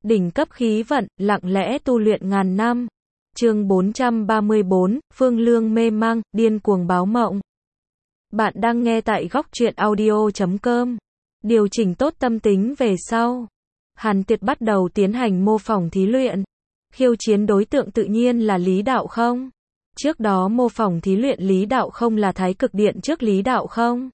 Đỉnh cấp khí vận, lặng lẽ tu luyện ngàn năm. Chương 434, Phương Lương mê mang, điên cuồng báo mộng. Bạn đang nghe tại góc truyện audio.com. Điều chỉnh tốt tâm tính về sau. Hàn Tuyệt bắt đầu tiến hành mô phỏng thí luyện. Khiêu chiến đối tượng tự nhiên là Lý Đạo Không. Trước đó mô phỏng thí luyện Lý Đạo Không là Thái Cực Điện trước Lý Đạo Không.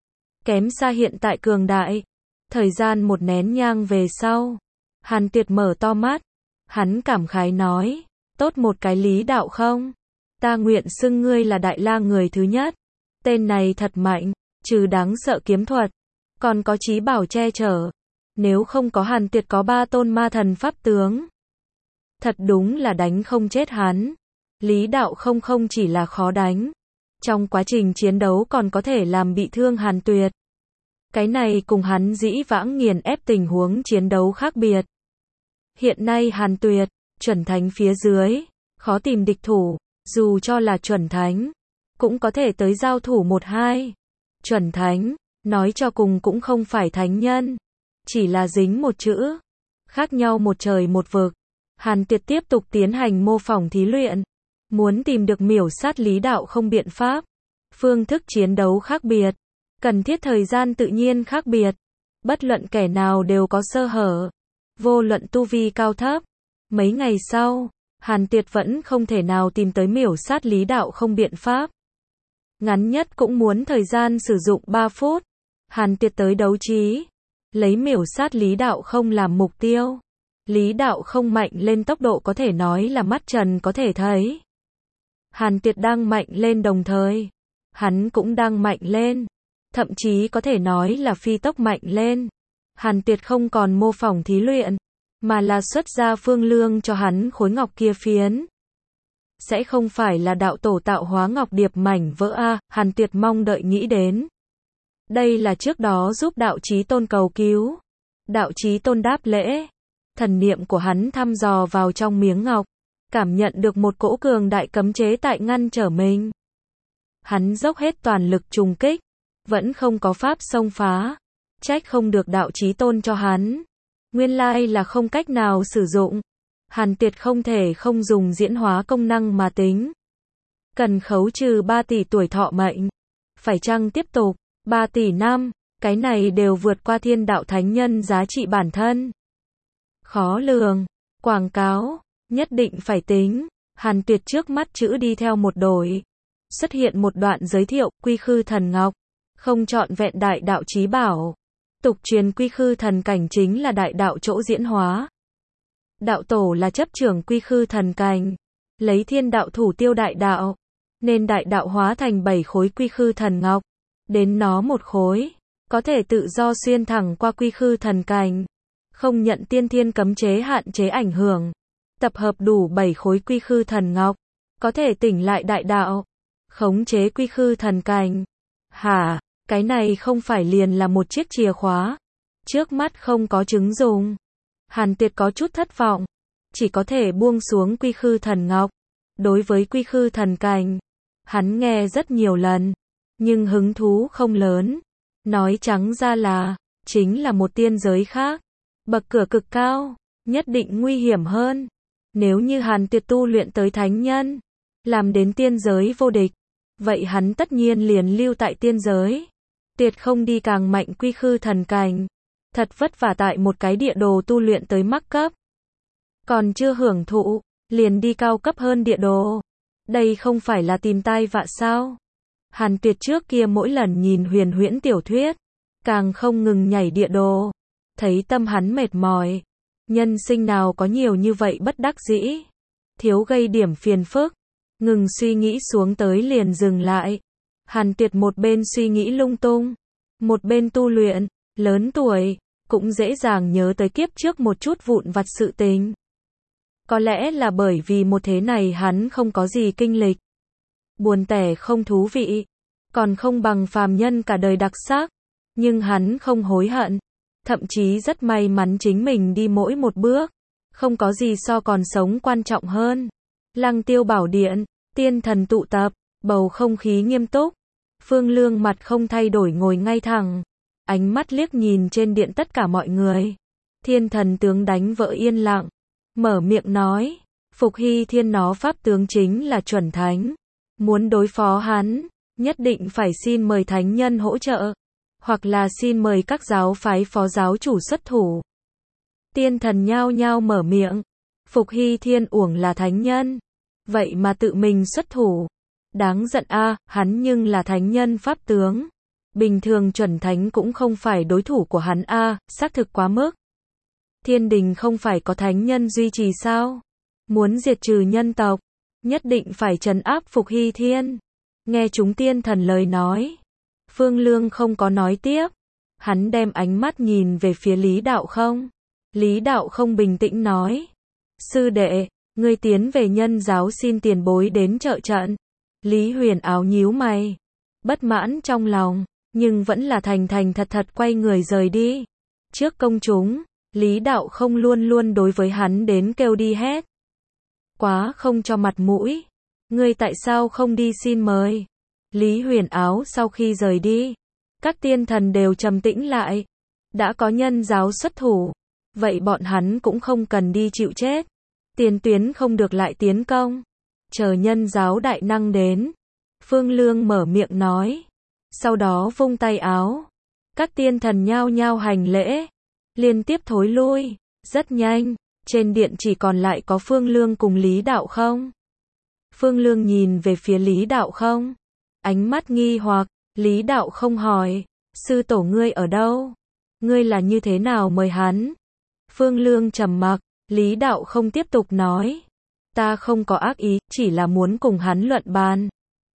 Kém xa hiện tại cường đại. Thời gian một nén nhang về sau. Hàn Tuyệt mở to mắt. Hắn cảm khái nói. Tốt một cái Lý Đạo Không. Ta nguyện xưng ngươi là Đại La người thứ nhất. Tên này thật mạnh. Trừ đáng sợ kiếm thuật. Còn có trí bảo che chở. Nếu không có Hàn Tuyệt có 3 tôn ma thần pháp tướng. Thật đúng là đánh không chết hắn. Lý Đạo Không không chỉ là khó đánh. Trong quá trình chiến đấu còn có thể làm bị thương Hàn Tuyệt. Cái này cùng hắn dĩ vãng nghiền ép tình huống chiến đấu khác biệt. Hiện nay Hàn Tuyệt, chuẩn thánh phía dưới, khó tìm địch thủ, dù cho là chuẩn thánh, cũng có thể tới giao thủ 1-2. Chuẩn thánh, nói cho cùng cũng không phải thánh nhân, chỉ là dính một chữ, khác nhau một trời một vực. Hàn Tuyệt tiếp tục tiến hành mô phỏng thí luyện, muốn tìm được miểu sát Lý Đạo Không biện pháp. Phương thức chiến đấu khác biệt, cần thiết thời gian tự nhiên khác biệt, bất luận kẻ nào đều có sơ hở, vô luận tu vi cao thấp. Mấy ngày sau, Hàn Tuyệt vẫn không thể nào tìm tới miểu sát Lý Đạo Không biện pháp. Ngắn nhất cũng muốn thời gian sử dụng 3 phút. Hàn Tuyệt tới đấu trí, lấy miểu sát Lý Đạo Không làm mục tiêu. Lý Đạo Không mạnh lên tốc độ có thể nói là mắt trần có thể thấy. Hàn Tuyệt đang mạnh lên đồng thời, hắn cũng đang mạnh lên, thậm chí có thể nói là phi tốc mạnh lên. Hàn Tuyệt không còn mô phỏng thí luyện, mà là xuất ra Phương Lương cho hắn khối ngọc kia phiến. Sẽ không phải là đạo tổ tạo hóa ngọc điệp mảnh vỡ a? Hàn Tuyệt mong đợi nghĩ đến. Đây là trước đó giúp đạo chí tôn cầu cứu. Đạo chí tôn đáp lễ. Thần niệm của hắn thăm dò vào trong miếng ngọc, cảm nhận được một cỗ cường đại cấm chế tại ngăn trở mình. Hắn dốc hết toàn lực trùng kích, vẫn không có pháp xông phá. Trách không được đạo chí tôn cho hắn. Nguyên lai là không cách nào sử dụng. Hàn Tuyệt không thể không dùng diễn hóa công năng mà tính. Cần khấu trừ 3 tỷ tuổi thọ mệnh. Phải chăng tiếp tục? 3 tỷ năm, cái này đều vượt qua thiên đạo thánh nhân giá trị bản thân. Khó lường. Quảng cáo, nhất định phải tính. Hàn Tuyệt trước mắt chữ đi theo một đổi. Xuất hiện một đoạn giới thiệu, Quy Khư Thần Ngọc. Không trọn vẹn đại đạo chí bảo. Tục truyền Quy Khư Thần Cảnh chính là đại đạo chỗ diễn hóa. Đạo tổ là chấp trưởng Quy Khư Thần Cảnh. Lấy thiên đạo thủ tiêu đại đạo. Nên đại đạo hóa thành 7 khối Quy Khư Thần Ngọc. Đến nó một khối, có thể tự do xuyên thẳng qua Quy Khư Thần Cảnh. Không nhận tiên thiên cấm chế hạn chế ảnh hưởng. Tập hợp đủ 7 khối Quy Khư Thần Ngọc. Có thể tỉnh lại đại đạo. Khống chế Quy Khư Thần Cảnh. Hả? Cái này không phải liền là một chiếc chìa khóa. Trước mắt không có chứng dùng. Hàn Tuyệt có chút thất vọng. Chỉ có thể buông xuống Quy Khư Thần Ngọc. Đối với Quy Khư Thần Cảnh, hắn nghe rất nhiều lần. Nhưng hứng thú không lớn. Nói trắng ra là, chính là một tiên giới khác. Bậc cửa cực cao, nhất định nguy hiểm hơn. Nếu như Hàn Tuyệt tu luyện tới thánh nhân, làm đến tiên giới vô địch, vậy hắn tất nhiên liền lưu tại tiên giới. Tuyệt không đi càng mạnh Quy Khư Thần Cảnh. Thật vất vả tại một cái địa đồ tu luyện tới mắc cấp. Còn chưa hưởng thụ, liền đi cao cấp hơn địa đồ. Đây không phải là tìm tai vạ sao? Hàn Tuyệt trước kia mỗi lần nhìn huyền huyễn tiểu thuyết, càng không ngừng nhảy địa đồ. Thấy tâm hắn mệt mỏi. Nhân sinh nào có nhiều như vậy bất đắc dĩ. Thiếu gây điểm phiền phức. Ngừng suy nghĩ xuống tới liền dừng lại. Hàn Tuyệt một bên suy nghĩ lung tung, một bên tu luyện. Lớn tuổi, cũng dễ dàng nhớ tới kiếp trước một chút vụn vặt sự tình. Có lẽ là bởi vì một thế này hắn không có gì kinh lịch. Buồn tẻ không thú vị. Còn không bằng phàm nhân cả đời đặc sắc. Nhưng hắn không hối hận. Thậm chí rất may mắn chính mình đi mỗi một bước. Không có gì so còn sống quan trọng hơn. Lăng Tiêu Bảo Điện, tiên thần tụ tập, bầu không khí nghiêm túc. Phương Lương mặt không thay đổi ngồi ngay thẳng. Ánh mắt liếc nhìn trên điện tất cả mọi người. Thiên thần tướng đánh vỡ yên lặng, mở miệng nói, Phục Hy Thiên nó pháp tướng chính là chuẩn thánh. Muốn đối phó hắn, nhất định phải xin mời thánh nhân hỗ trợ, hoặc là xin mời các giáo phái phó giáo chủ xuất thủ. Tiên thần nhao nhao mở miệng, Phục Hy Thiên uổng là thánh nhân, vậy mà tự mình xuất thủ. Đáng giận a, hắn nhưng là thánh nhân pháp tướng. Bình thường chuẩn thánh cũng không phải đối thủ của hắn a, xác thực quá mức. Thiên đình không phải có thánh nhân duy trì sao? Muốn diệt trừ nhân tộc, nhất định phải trấn áp Phục Hy Thiên. Nghe chúng tiên thần lời nói, Phương Lương không có nói tiếp. Hắn đem ánh mắt nhìn về phía Lý Đạo Không. Lý Đạo Không bình tĩnh nói, sư đệ, ngươi tiến về nhân giáo xin tiền bối đến trợ trận. Lý Huyền Áo nhíu mày, bất mãn trong lòng, nhưng vẫn là thành thành thật thật quay người rời đi. Trước công chúng, Lý Đạo Không luôn luôn đối với hắn đến kêu đi hết. Quá không cho mặt mũi. Ngươi tại sao không đi xin mời? Lý Huyền Áo sau khi rời đi, các tiên thần đều trầm tĩnh lại. Đã có nhân giáo xuất thủ, vậy bọn hắn cũng không cần đi chịu chết. Tiền tuyến không được lại tiến công. Chờ nhân giáo đại năng đến. Phương Lương mở miệng nói. Sau đó vung tay áo. Các tiên thần nhao nhao hành lễ. Liên tiếp thối lui. Rất nhanh, trên điện chỉ còn lại có Phương Lương cùng Lý Đạo Không. Phương Lương nhìn về phía Lý Đạo Không. Ánh mắt nghi hoặc, Lý Đạo Không hỏi. Sư tổ ngươi ở đâu? Ngươi là như thế nào mời hắn? Phương Lương trầm mặc, Lý Đạo Không tiếp tục nói. Ta không có ác ý, chỉ là muốn cùng hắn luận bàn.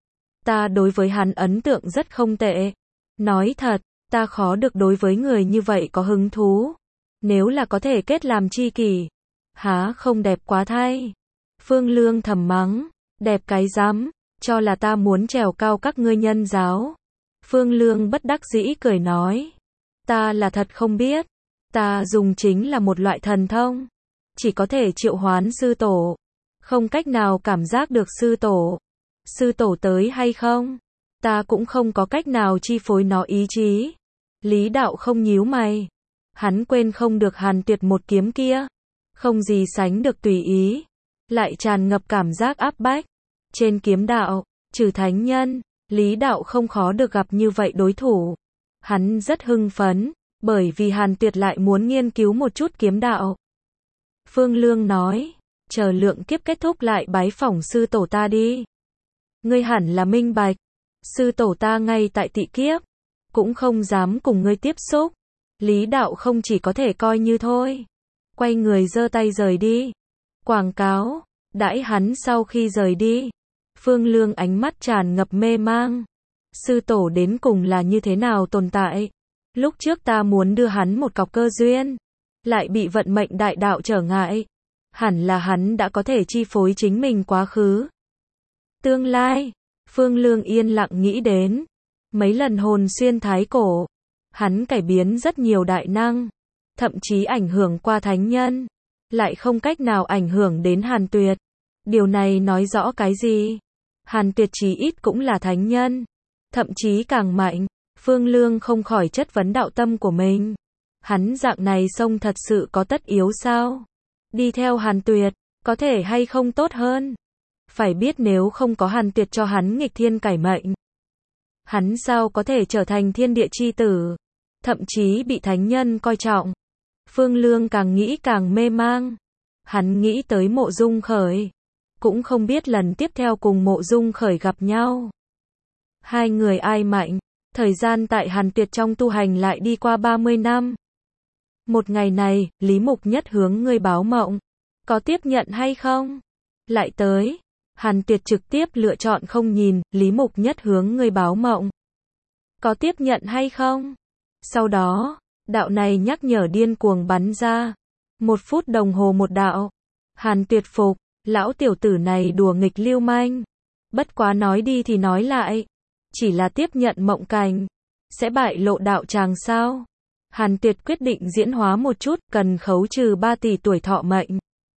Ta đối với hắn ấn tượng rất không tệ. Nói thật, ta khó được đối với người như vậy có hứng thú. Nếu là có thể kết làm tri kỷ, há không đẹp quá thay. Phương Lương thầm mắng, đẹp cái rắm, cho là ta muốn trèo cao các ngươi nhân giáo. Phương Lương bất đắc dĩ cười nói, ta là thật không biết, ta dùng chính là một loại thần thông, chỉ có thể triệu hoán sư tổ, không cách nào cảm giác được sư tổ. Sư tổ tới hay không, ta cũng không có cách nào chi phối nó ý chí. Lý Đạo Không nhíu mày, hắn quên không được Hàn Tuyệt một kiếm kia, không gì sánh được tùy ý, lại tràn ngập cảm giác áp bách. Trên kiếm đạo, trừ thánh nhân, Lý Đạo Không khó được gặp như vậy đối thủ. Hắn rất hưng phấn, bởi vì Hàn Tuyệt lại muốn nghiên cứu một chút kiếm đạo. Phương Lương nói, chờ lượng kiếp kết thúc lại bái phỏng sư tổ ta đi. Ngươi hẳn là minh bạch, sư tổ ta ngay tại tị kiếp, cũng không dám cùng ngươi tiếp xúc. Lý Đạo Không chỉ có thể coi như thôi. Quay người giơ tay rời đi. Quảng cáo, đãi hắn sau khi rời đi. Phương Lương ánh mắt tràn ngập mê mang. Sư tổ đến cùng là như thế nào tồn tại? Lúc trước ta muốn đưa hắn một cọc cơ duyên, lại bị vận mệnh đại đạo trở ngại. Hẳn là hắn đã có thể chi phối chính mình quá khứ. Tương lai, Phương Lương yên lặng nghĩ đến. Mấy lần hồn xuyên thái cổ, hắn cải biến rất nhiều đại năng, thậm chí ảnh hưởng qua thánh nhân, lại không cách nào ảnh hưởng đến Hàn Tuyệt. Điều này nói rõ cái gì? Hàn Tuyệt chí ít cũng là thánh nhân, thậm chí càng mạnh. Phương Lương không khỏi chất vấn đạo tâm của mình. Hắn dạng này xông thật sự có tất yếu sao? Đi theo Hàn Tuyệt, có thể hay không tốt hơn? Phải biết nếu không có Hàn Tuyệt cho hắn nghịch thiên cải mệnh, hắn sao có thể trở thành thiên địa chi tử, thậm chí bị thánh nhân coi trọng. Phương Lương càng nghĩ càng mê mang. Hắn nghĩ tới Mộ Dung Khởi, cũng không biết lần tiếp theo cùng Mộ Dung Khởi gặp nhau, hai người ai mạnh. Thời gian tại Hàn Tuyệt trong tu hành lại đi qua 30 năm. Một ngày này, Lý Mục Nhất hướng ngươi báo mộng, có tiếp nhận hay không? Lại tới, Hàn Tuyệt trực tiếp lựa chọn không nhìn, Lý Mục Nhất hướng ngươi báo mộng, có tiếp nhận hay không? Sau đó, đạo này nhắc nhở điên cuồng bắn ra. 1 phút đồng hồ một đạo. Hàn Tuyệt phục, lão tiểu tử này đùa nghịch lưu manh. Bất quá nói đi thì nói lại, chỉ là tiếp nhận mộng cảnh, sẽ bại lộ đạo tràng sao? Hàn Tuyệt quyết định diễn hóa một chút, cần khấu trừ 3 tỷ tuổi thọ mệnh.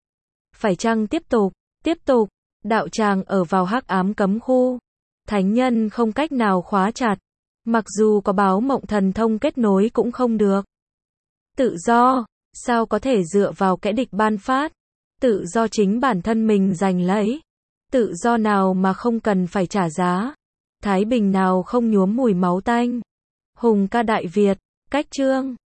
Phải chăng tiếp tục, đạo tràng ở vào hắc ám cấm khu. Thánh nhân không cách nào khóa chặt. Mặc dù có báo mộng thần thông kết nối cũng không được. Tự do, Sao có thể dựa vào kẻ địch ban phát? Tự do chính bản thân mình giành lấy. Tự do nào mà không cần phải trả giá? Thái bình nào không nhuốm mùi máu tanh? Hùng ca Đại Việt, cách chương